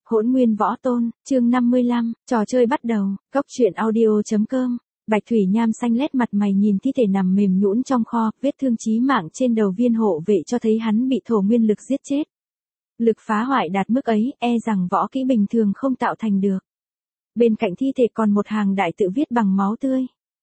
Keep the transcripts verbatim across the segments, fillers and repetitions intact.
Hỗn Nguyên Võ Tôn, chương năm mươi lăm, trò chơi bắt đầu, Cốc truyện audio chấm com. Bạch Thủy Nham xanh lét mặt mày nhìn thi thể nằm mềm nhũn trong kho, vết thương chí mạng trên đầu viên hộ vệ cho thấy hắn bị thổ nguyên lực giết chết. Lực phá hoại đạt mức ấy, e rằng võ kỹ bình thường không tạo thành được. Bên cạnh thi thể còn một hàng đại tự viết bằng máu tươi.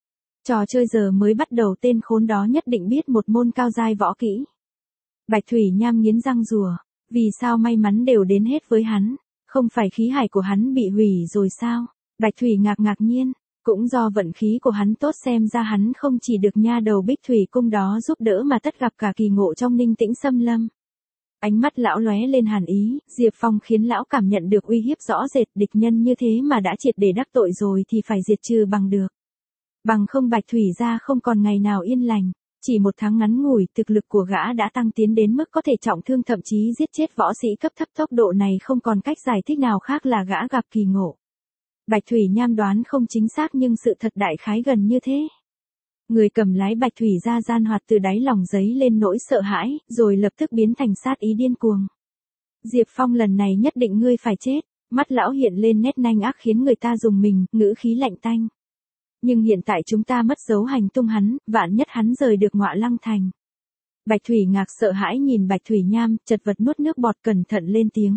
Trò chơi giờ mới bắt đầu, tên khốn đó nhất định biết một môn cao giai võ kỹ. Bạch Thủy Nham nghiến răng rủa, vì sao may mắn đều đến hết với hắn, không phải khí hải của hắn bị hủy rồi sao? Bạch Thủy ngạc ngạc nhiên, cũng do vận khí của hắn tốt xem ra hắn không chỉ được nha đầu Bích Thủy cung đó giúp đỡ mà tất gặp cả kỳ ngộ trong Ninh Tĩnh Xâm Lâm. Ánh mắt lão lóe lên hàn ý, Diệp Phong khiến lão cảm nhận được uy hiếp rõ rệt, địch nhân như thế mà đã triệt để đắc tội rồi thì phải diệt trừ bằng được. Bằng không Bạch Thủy gia không còn ngày nào yên lành. Chỉ một tháng ngắn ngủi, thực lực của gã đã tăng tiến đến mức có thể trọng thương thậm chí giết chết võ sĩ cấp thấp, tốc độ này không còn cách giải thích nào khác là gã gặp kỳ ngộ. Bạch Thủy Nham đoán không chính xác nhưng sự thật đại khái gần như thế. Người cầm lái Bạch Thủy gia gian hoạt từ đáy lòng giấy lên nỗi sợ hãi, rồi lập tức biến thành sát ý điên cuồng. Diệp Phong, lần này nhất định ngươi phải chết. Mắt lão hiện lên nét nanh ác khiến người ta rùng mình, ngữ khí lạnh tanh. Nhưng hiện tại chúng ta mất dấu hành tung hắn, vạn nhất hắn rời được Ngọa Lăng Thành. Bạch Thủy Ngạc sợ hãi nhìn Bạch Thủy Nham, chật vật nuốt nước bọt cẩn thận lên tiếng.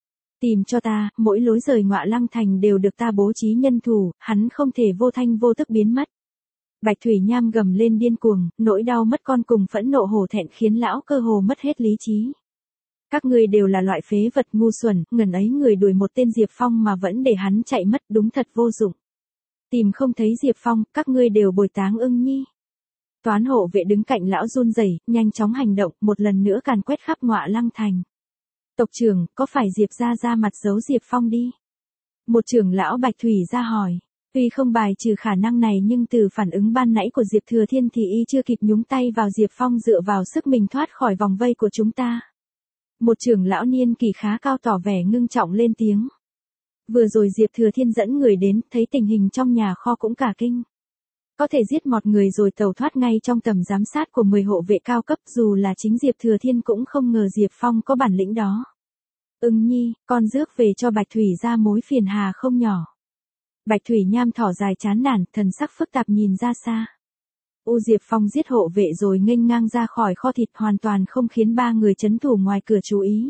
Tìm cho ta, mỗi lối rời Ngọa Lăng Thành đều được ta bố trí nhân thủ, hắn không thể vô thanh vô tức biến mất. Bạch Thủy Nham gầm lên điên cuồng, nỗi đau mất con cùng phẫn nộ hổ thẹn khiến lão cơ hồ mất hết lý trí. Các ngươi đều là loại phế vật ngu xuẩn, ngần ấy người đuổi một tên Diệp Phong mà vẫn để hắn chạy mất, đúng thật vô dụng. Tìm không thấy Diệp Phong, các ngươi đều bồi táng Ưng Nhi. Toán hộ vệ đứng cạnh lão run rẩy, nhanh chóng hành động, một lần nữa càn quét khắp Ngọa Lăng Thành. Tộc trưởng, có phải Diệp gia ra mặt giấu Diệp Phong đi? Một trưởng lão Bạch Thủy ra hỏi. Tuy không bài trừ khả năng này nhưng từ phản ứng ban nãy của Diệp Thừa Thiên thì y chưa kịp nhúng tay vào Diệp Phong dựa vào sức mình thoát khỏi vòng vây của chúng ta. Một trưởng lão niên kỳ khá cao tỏ vẻ ngưng trọng lên tiếng. Vừa rồi Diệp Thừa Thiên dẫn người đến, thấy tình hình trong nhà kho cũng cả kinh. Có thể giết một người rồi tẩu thoát ngay trong tầm giám sát của mười hộ vệ cao cấp, dù là chính Diệp Thừa Thiên cũng không ngờ Diệp Phong có bản lĩnh đó. Ưng Nhi, con rước về cho Bạch Thủy ra mối phiền hà không nhỏ. Bạch Thủy Nham thỏ dài chán nản, thần sắc phức tạp nhìn ra xa. U Diệp Phong giết hộ vệ rồi nghênh ngang ra khỏi kho thịt hoàn toàn không khiến ba người trấn thủ ngoài cửa chú ý.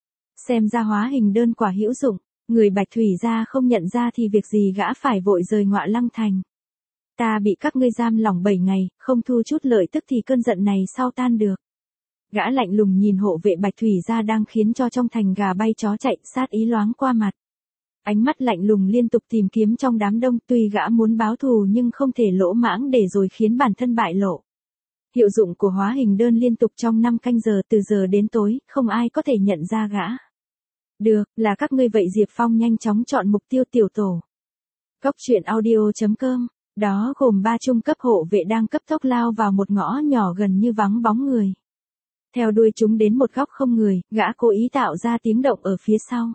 Xem ra hóa hình đơn quả hữu dụng. Người Bạch Thủy gia không nhận ra thì việc gì gã phải vội rời Ngọa Lăng Thành. Ta bị các ngươi giam lỏng bảy ngày, không thu chút lợi tức thì cơn giận này sao tan được. Gã lạnh lùng nhìn hộ vệ Bạch Thủy gia đang khiến cho trong thành gà bay chó chạy, sát ý loáng qua mặt. Ánh mắt lạnh lùng liên tục tìm kiếm trong đám đông, tuy gã muốn báo thù nhưng không thể lỗ mãng để rồi khiến bản thân bại lộ. Hiệu dụng của hóa hình đơn liên tục trong năm canh giờ từ giờ đến tối, không ai có thể nhận ra gã. Được, là các ngươi vậy. Diệp Phong nhanh chóng chọn mục tiêu tiểu tổ. Cốc truyện audio chấm com, đó gồm ba trung cấp hộ vệ đang cấp tốc lao vào một ngõ nhỏ gần như vắng bóng người. Theo đuôi chúng đến một góc không người, gã cố ý tạo ra tiếng động ở phía sau.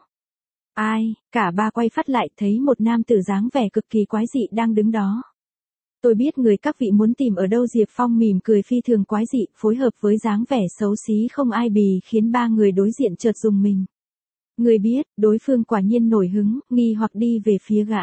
Ai, cả ba quay phát lại thấy một nam tử dáng vẻ cực kỳ quái dị đang đứng đó. Tôi biết người các vị muốn tìm ở đâu. Diệp Phong mỉm cười phi thường quái dị, phối hợp với dáng vẻ xấu xí không ai bì khiến ba người đối diện chợt rùng mình. Người biết, đối phương quả nhiên nổi hứng, nghi hoặc đi về phía gã.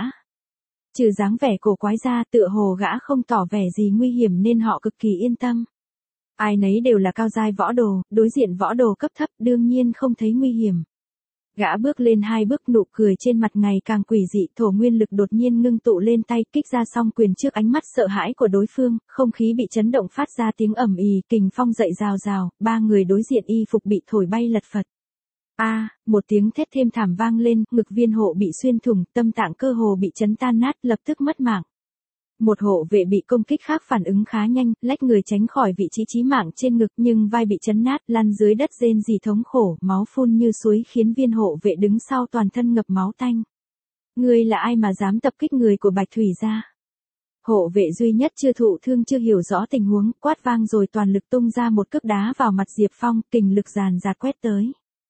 Trừ dáng vẻ cổ quái ra, tựa hồ gã không tỏ vẻ gì nguy hiểm nên họ cực kỳ yên tâm. Ai nấy đều là cao giai võ đồ, đối diện võ đồ cấp thấp đương nhiên không thấy nguy hiểm. Gã bước lên hai bước, nụ cười trên mặt ngày càng quỷ dị, thổ nguyên lực đột nhiên ngưng tụ lên tay, kích ra song quyền trước ánh mắt sợ hãi của đối phương, không khí bị chấn động phát ra tiếng ầm ì, kình phong dậy rào rào, ba người đối diện y phục bị thổi bay lật phật. A, à, một tiếng thét thêm thảm vang lên, ngực viên hộ bị xuyên thủng, tâm tạng cơ hồ bị chấn tan nát, lập tức mất mạng. Một hộ vệ bị công kích khác phản ứng khá nhanh, lách người tránh khỏi vị trí chí mạng trên ngực nhưng vai bị chấn nát, lăn dưới đất rên rỉ thống khổ, máu phun như suối khiến viên hộ vệ đứng sau toàn thân ngập máu tanh. Ngươi là ai mà dám tập kích người của Bạch Thủy gia? Hộ vệ duy nhất chưa thụ thương chưa hiểu rõ tình huống, quát vang rồi toàn lực tung ra một cước đá vào mặt Diệp Phong, kình lực dàn dạt quét tới.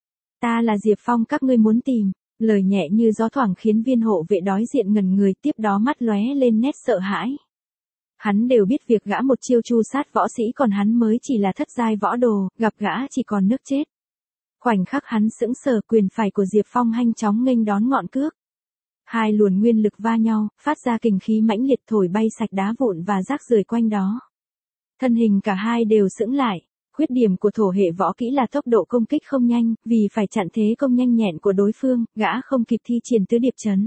Ta là Diệp Phong các ngươi muốn tìm. Lời nhẹ như gió thoảng khiến viên hộ vệ đối diện ngẩn người, tiếp đó mắt lóe lên nét sợ hãi. Hắn đều biết việc gã một chiêu chu sát võ sĩ còn hắn mới chỉ là thất giai võ đồ, gặp gã chỉ còn nước chết. Khoảnh khắc hắn sững sờ, quyền phải của Diệp Phong nhanh chóng nghênh đón ngọn cước. Hai luồn nguyên lực va nhau, phát ra kình khí mãnh liệt thổi bay sạch đá vụn và rác rưởi quanh đó. Thân hình cả hai đều sững lại. Khuyết điểm của thổ hệ võ kỹ là tốc độ công kích không nhanh, vì phải chặn thế công nhanh nhẹn của đối phương, gã không kịp thi triển tứ điệp chấn.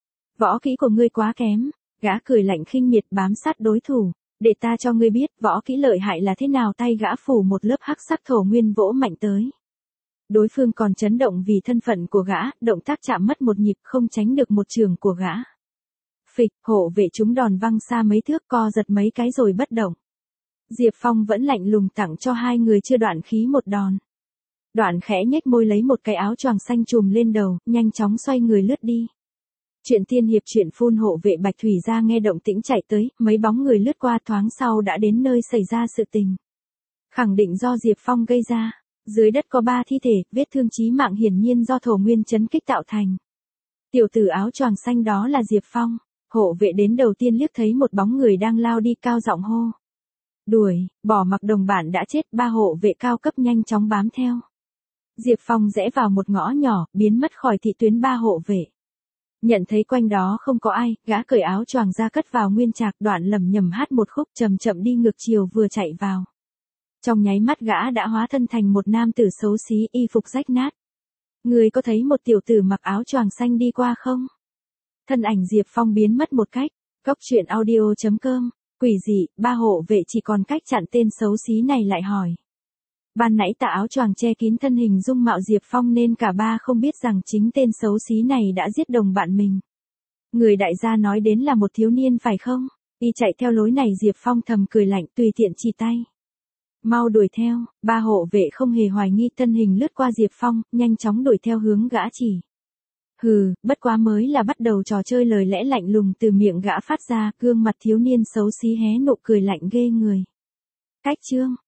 Võ kỹ của ngươi quá kém, gã cười lạnh khinh miệt bám sát đối thủ. Để ta cho ngươi biết võ kỹ lợi hại là thế nào. Tay gã phủ một lớp hắc sắc thổ nguyên vỗ mạnh tới. Đối phương còn chấn động vì thân phận của gã, động tác chạm mất một nhịp không tránh được một trường của gã. Phịch, hộ vệ chúng đòn văng xa mấy thước, co giật mấy cái rồi bất động. Diệp Phong vẫn lạnh lùng tặng cho hai người chưa đoạn khí một đòn. Đoạn khẽ nhếch môi lấy một cái áo choàng xanh trùm lên đầu, nhanh chóng xoay người lướt đi. Chuyện tiên hiệp chuyện phun hộ vệ Bạch Thủy ra nghe động tĩnh chạy tới, mấy bóng người lướt qua thoáng sau đã đến nơi xảy ra sự tình. Khẳng định do Diệp Phong gây ra. Dưới đất có ba thi thể, vết thương chí mạng hiển nhiên do thổ nguyên chấn kích tạo thành. Tiểu tử áo choàng xanh đó là Diệp Phong. Hộ vệ đến đầu tiên liếc thấy một bóng người đang lao đi, cao giọng hô. Đuổi, bỏ mặc đồng bạn đã chết. Ba hộ vệ cao cấp nhanh chóng bám theo. Diệp Phong rẽ vào một ngõ nhỏ, biến mất khỏi thị tuyến ba hộ vệ. Nhận thấy quanh đó không có ai, gã cởi áo choàng ra cất vào nguyên trạc, đoạn lẩm nhẩm hát một khúc chậm chậm đi ngược chiều vừa chạy vào. Trong nháy mắt gã đã hóa thân thành một nam tử xấu xí, y phục rách nát. Người có thấy một tiểu tử mặc áo choàng xanh đi qua không? Thân ảnh Diệp Phong biến mất một cách. Cốc truyện audio chấm com. Quỷ dị, ba hộ vệ chỉ còn cách chặn tên xấu xí này lại hỏi. Ban nãy tà áo choàng che kín thân hình dung mạo Diệp Phong nên cả ba không biết rằng chính tên xấu xí này đã giết đồng bạn mình. Người đại gia nói đến là một thiếu niên phải không? Y chạy theo lối này. Diệp Phong thầm cười lạnh, tùy tiện chỉ tay. Mau đuổi theo. Ba hộ vệ không hề hoài nghi, thân hình lướt qua Diệp Phong, nhanh chóng đuổi theo hướng gã chỉ. Hừ, bất quá mới là bắt đầu trò chơi. Lời lẽ lạnh lùng từ miệng gã phát ra, gương mặt thiếu niên xấu xí hé nụ cười lạnh ghê người. Cách chương